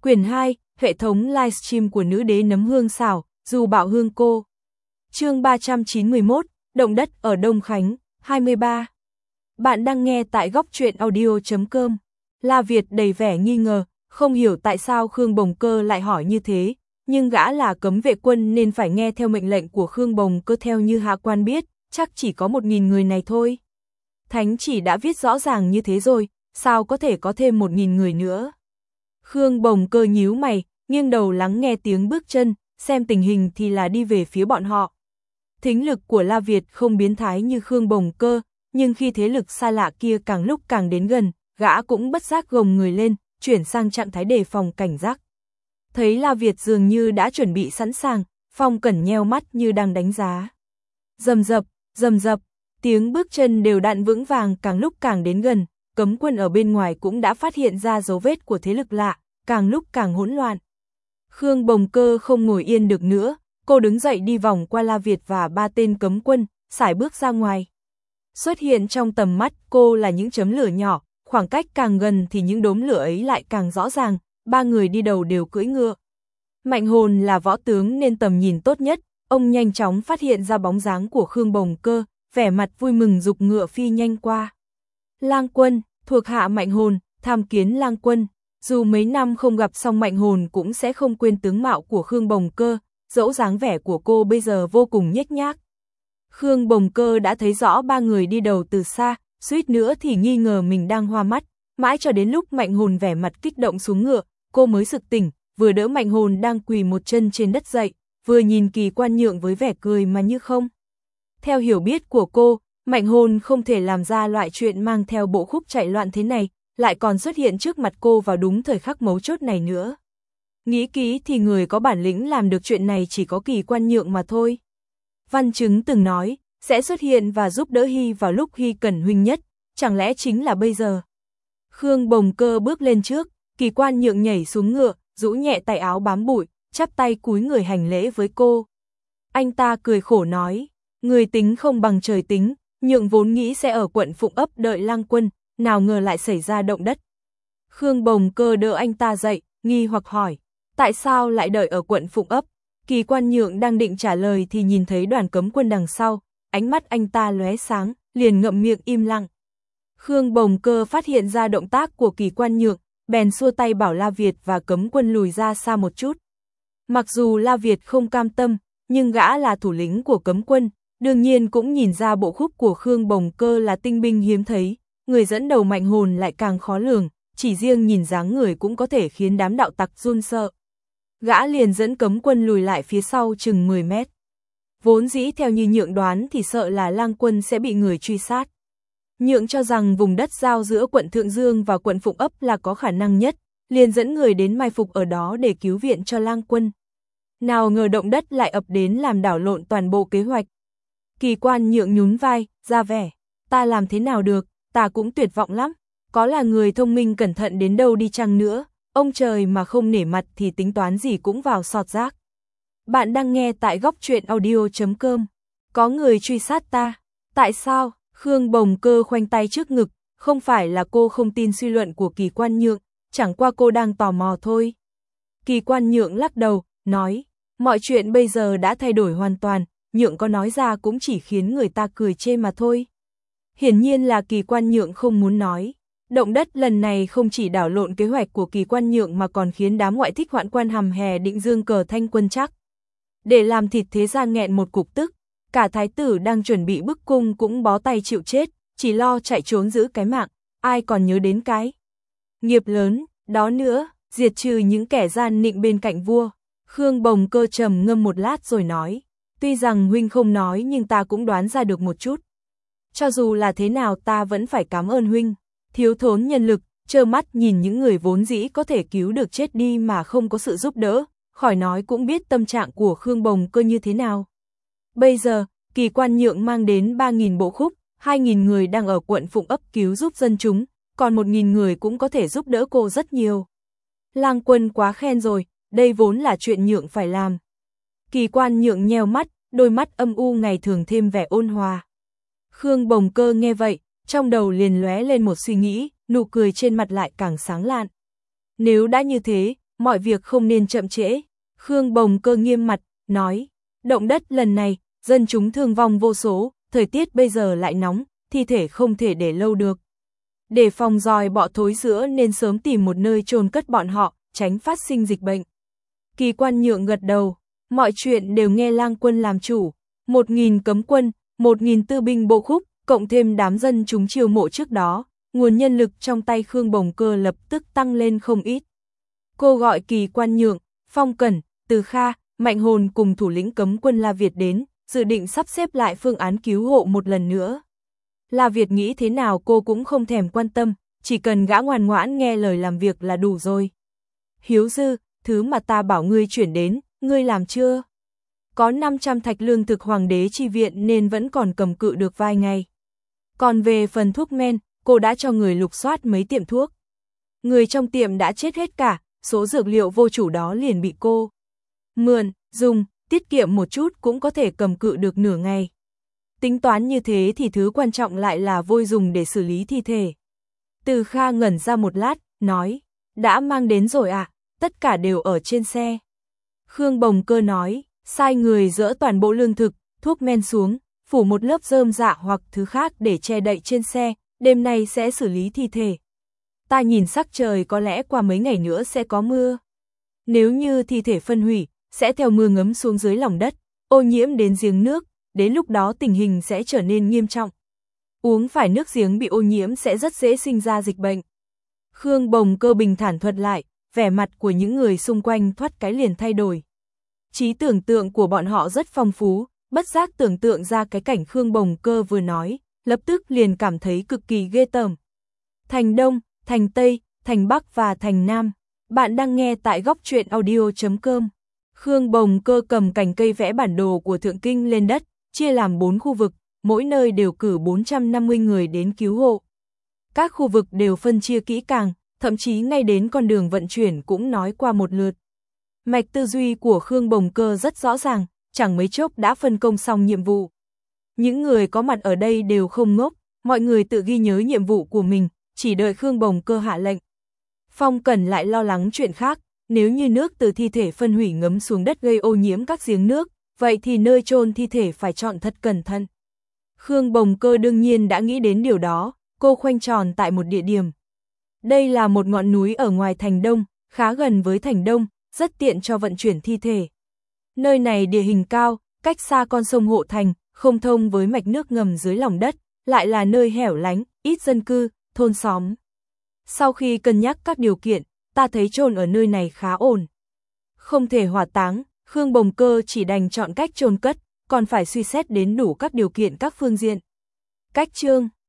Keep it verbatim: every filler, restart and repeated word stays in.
Quyển hai, hệ thống livestream của nữ đế nấm hương xảo, dù bạo hương cô. Chương ba trăm chín mươi mốt, động đất ở Đông Khánh, hai mươi ba. Bạn đang nghe tại góc truyện audio chấm com. La Việt đầy vẻ nghi ngờ, không hiểu tại sao Khương Bồng Cơ lại hỏi như thế, nhưng gã là cấm vệ quân nên phải nghe theo mệnh lệnh của Khương Bồng Cơ. Theo như hạ quan biết, chắc chỉ có một nghìn người này thôi. Thánh chỉ đã viết rõ ràng như thế rồi, sao có thể có thêm một nghìn người nữa? Khương Bồng Cơ nhíu mày, nghiêng đầu lắng nghe tiếng bước chân, xem tình hình thì là đi về phía bọn họ. Thính lực của La Việt không biến thái như Khương Bồng Cơ, nhưng khi thế lực xa lạ kia càng lúc càng đến gần, gã cũng bất giác gồng người lên, chuyển sang trạng thái đề phòng cảnh giác. Thấy La Việt dường như đã chuẩn bị sẵn sàng, Phong Cẩn nheo mắt như đang đánh giá. Rầm rập, rầm rập, tiếng bước chân đều đặn vững vàng càng lúc càng đến gần, cấm quân ở bên ngoài cũng đã phát hiện ra dấu vết của thế lực lạ, càng lúc càng hỗn loạn. Khương Bồng Cơ không ngồi yên được nữa, cô đứng dậy đi vòng qua La Việt và ba tên cấm quân, sải bước ra ngoài. Xuất hiện trong tầm mắt cô là những chấm lửa nhỏ, khoảng cách càng gần thì những đốm lửa ấy lại càng rõ ràng, ba người đi đầu đều cưỡi ngựa. Mạnh Hồn là võ tướng nên tầm nhìn tốt nhất, ông nhanh chóng phát hiện ra bóng dáng của Khương Bồng Cơ, vẻ mặt vui mừng giục ngựa phi nhanh qua. Lang Quân, thuộc hạ Mạnh Hồn, tham kiến Lang Quân. Dù mấy năm không gặp song Mạnh Hồn cũng sẽ không quên tướng mạo của Khương Bồng Cơ, dẫu dáng vẻ của cô bây giờ vô cùng nhếch nhác. Khương Bồng Cơ đã thấy rõ ba người đi đầu từ xa, suýt nữa thì nghi ngờ mình đang hoa mắt, mãi cho đến lúc Mạnh Hồn vẻ mặt kích động xuống ngựa, cô mới sực tỉnh, vừa đỡ Mạnh Hồn đang quỳ một chân trên đất dậy, vừa nhìn Kỳ Quan Nhượng với vẻ cười mà như không. Theo hiểu biết của cô, Mạnh Hồn không thể làm ra loại chuyện mang theo bộ khúc chạy loạn thế này, lại còn xuất hiện trước mặt cô vào đúng thời khắc mấu chốt này nữa. Nghĩ kỹ thì người có bản lĩnh làm được chuyện này chỉ có Kỳ Quan Nhượng mà thôi. Văn Chứng từng nói, sẽ xuất hiện và giúp đỡ Hy vào lúc Hy cần huynh nhất, chẳng lẽ chính là bây giờ? Khương Bồng Cơ bước lên trước, Kỳ Quan Nhượng nhảy xuống ngựa, rũ nhẹ tay áo bám bụi, chắp tay cúi người hành lễ với cô. Anh ta cười khổ nói, người tính không bằng trời tính, Nhượng vốn nghĩ sẽ ở quận Phụng Ấp đợi Lang Quân, nào ngờ lại xảy ra động đất. Khương Bồng Cơ đỡ anh ta dậy, nghi hoặc hỏi, tại sao lại đợi ở quận Phụng Ấp? Kỳ Quan Nhượng đang định trả lời thì nhìn thấy đoàn cấm quân đằng sau, ánh mắt anh ta lóe sáng, liền ngậm miệng im lặng. Khương Bồng Cơ phát hiện ra động tác của Kỳ Quan Nhượng, bèn xua tay bảo La Việt và cấm quân lùi ra xa một chút. Mặc dù La Việt không cam tâm, nhưng gã là thủ lĩnh của cấm quân, đương nhiên cũng nhìn ra bộ khúc của Khương Bồng Cơ là tinh binh hiếm thấy, người dẫn đầu Mạnh Hồn lại càng khó lường, chỉ riêng nhìn dáng người cũng có thể khiến đám đạo tặc run sợ. Gã liền dẫn cấm quân lùi lại phía sau chừng mười mét. Vốn dĩ theo như Nhượng đoán thì sợ là Lang Quân sẽ bị người truy sát. Nhượng cho rằng vùng đất giao giữa quận Thượng Dương và quận Phụng Ấp là có khả năng nhất, liền dẫn người đến mai phục ở đó để cứu viện cho Lang Quân. Nào ngờ động đất lại ập đến làm đảo lộn toàn bộ kế hoạch. Kỳ Quan Nhượng nhún vai, ra vẻ, ta làm thế nào được, ta cũng tuyệt vọng lắm, có là người thông minh cẩn thận đến đâu đi chăng nữa, ông trời mà không nể mặt thì tính toán gì cũng vào sọt rác. Bạn đang nghe tại góc truyện audio chấm com. Có người truy sát ta, tại sao? Khương Bồng Cơ khoanh tay trước ngực, không phải là cô không tin suy luận của Kỳ Quan Nhượng, chẳng qua cô đang tò mò thôi. Kỳ Quan Nhượng lắc đầu, nói, mọi chuyện bây giờ đã thay đổi hoàn toàn, Nhượng có nói ra cũng chỉ khiến người ta cười chê mà thôi. Hiển nhiên là Kỳ Quan Nhượng không muốn nói. Động đất lần này không chỉ đảo lộn kế hoạch của Kỳ Quan Nhượng mà còn khiến đám ngoại thích hoạn quan hầm hè định dương cờ Thanh Quân chắc. Để làm thịt thế gian nghẹn một cục tức, cả thái tử đang chuẩn bị bức cung cũng bó tay chịu chết, chỉ lo chạy trốn giữ cái mạng, ai còn nhớ đến cái nghiệp lớn, đó nữa, diệt trừ những kẻ gian nịnh bên cạnh vua. Khương Bồng Cơ trầm ngâm một lát rồi nói, tuy rằng huynh không nói nhưng ta cũng đoán ra được một chút. Cho dù là thế nào ta vẫn phải cảm ơn huynh, thiếu thốn nhân lực, trơ mắt nhìn những người vốn dĩ có thể cứu được chết đi mà không có sự giúp đỡ, khỏi nói cũng biết tâm trạng của Khương Bồng Cơ như thế nào. Bây giờ, Kỳ Quan Nhượng mang đến ba nghìn bộ khúc, hai nghìn người đang ở quận Phụng Ấp cứu giúp dân chúng, còn một nghìn người cũng có thể giúp đỡ cô rất nhiều. Lang Quân quá khen rồi, đây vốn là chuyện Nhượng phải làm. Kỳ Quan Nhượng nheo mắt, đôi mắt âm u ngày thường thêm vẻ ôn hòa. Khương Bồng Cơ nghe vậy, trong đầu liền lóe lên một suy nghĩ, nụ cười trên mặt lại càng sáng lạn. Nếu đã như thế, mọi việc không nên chậm trễ. Khương Bồng Cơ nghiêm mặt, nói, động đất lần này, dân chúng thương vong vô số, thời tiết bây giờ lại nóng, thi thể không thể để lâu được. Để phòng giòi bọ thối rữa nên sớm tìm một nơi chôn cất bọn họ, tránh phát sinh dịch bệnh. Kỳ Quan Nhượng gật đầu, mọi chuyện đều nghe Lang Quân làm chủ, một nghìn cấm quân, một nghìn tư binh bộ khúc, cộng thêm đám dân chúng chiêu mộ trước đó, nguồn nhân lực trong tay Khương Bồng Cơ lập tức tăng lên không ít. Cô gọi Kỳ Quan Nhượng, Phong Cẩn, Từ Kha, Mạnh Hồn cùng thủ lĩnh cấm quân La Việt đến, dự định sắp xếp lại phương án cứu hộ một lần nữa. La Việt nghĩ thế nào cô cũng không thèm quan tâm, chỉ cần gã ngoan ngoãn nghe lời làm việc là đủ rồi. Hiếu Dư, thứ mà ta bảo ngươi chuyển đến, ngươi làm chưa? Có năm trăm thạch lương thực hoàng đế chi viện nên vẫn còn cầm cự được vài ngày. Còn về phần thuốc men, cô đã cho người lục soát mấy tiệm thuốc. Người trong tiệm đã chết hết cả, số dược liệu vô chủ đó liền bị cô mượn, dùng, tiết kiệm một chút cũng có thể cầm cự được nửa ngày. Tính toán như thế thì thứ quan trọng lại là vôi dùng để xử lý thi thể. Từ Kha ngẩn ra một lát, nói, đã mang đến rồi à, tất cả đều ở trên xe. Khương Bồng Cơ nói, sai người dỡ toàn bộ lương thực, thuốc men xuống, phủ một lớp rơm rạ hoặc thứ khác để che đậy trên xe, đêm nay sẽ xử lý thi thể. Ta nhìn sắc trời có lẽ qua mấy ngày nữa sẽ có mưa. Nếu như thi thể phân hủy, sẽ theo mưa ngấm xuống dưới lòng đất, ô nhiễm đến giếng nước, đến lúc đó tình hình sẽ trở nên nghiêm trọng. Uống phải nước giếng bị ô nhiễm sẽ rất dễ sinh ra dịch bệnh. Khương Bồng Cơ bình thản thuật lại, vẻ mặt của những người xung quanh thoát cái liền thay đổi. Trí tưởng tượng của bọn họ rất phong phú, bất giác tưởng tượng ra cái cảnh Khương Bồng Cơ vừa nói, lập tức liền cảm thấy cực kỳ ghê tởm. Thành Đông, Thành Tây, Thành Bắc và Thành Nam. Bạn đang nghe tại góc truyện audio chấm com. Khương Bồng Cơ cầm cành cây vẽ bản đồ của Thượng Kinh lên đất, chia làm bốn khu vực, mỗi nơi đều cử bốn trăm năm mươi người đến cứu hộ. Các khu vực đều phân chia kỹ càng, thậm chí ngay đến con đường vận chuyển cũng nói qua một lượt. Mạch tư duy của Khương Bồng Cơ rất rõ ràng, chẳng mấy chốc đã phân công xong nhiệm vụ. Những người có mặt ở đây đều không ngốc, mọi người tự ghi nhớ nhiệm vụ của mình, chỉ đợi Khương Bồng Cơ hạ lệnh. Phong Cẩn lại lo lắng chuyện khác, nếu như nước từ thi thể phân hủy ngấm xuống đất gây ô nhiễm các giếng nước, vậy thì nơi chôn thi thể phải chọn thật cẩn thận. Khương Bồng Cơ đương nhiên đã nghĩ đến điều đó, cô khoanh tròn tại một địa điểm. Đây là một ngọn núi ở ngoài Thành Đông, khá gần với Thành Đông, rất tiện cho vận chuyển thi thể. Nơi này địa hình cao, cách xa con sông Hộ Thành, không thông với mạch nước ngầm dưới lòng đất, lại là nơi hẻo lánh, ít dân cư, thôn xóm. Sau khi cân nhắc các điều kiện, ta thấy chôn ở nơi này khá ổn. Không thể hỏa táng, Khương Bồng Cơ chỉ đành chọn cách chôn cất, còn phải suy xét đến đủ các điều kiện các phương diện. Cách chương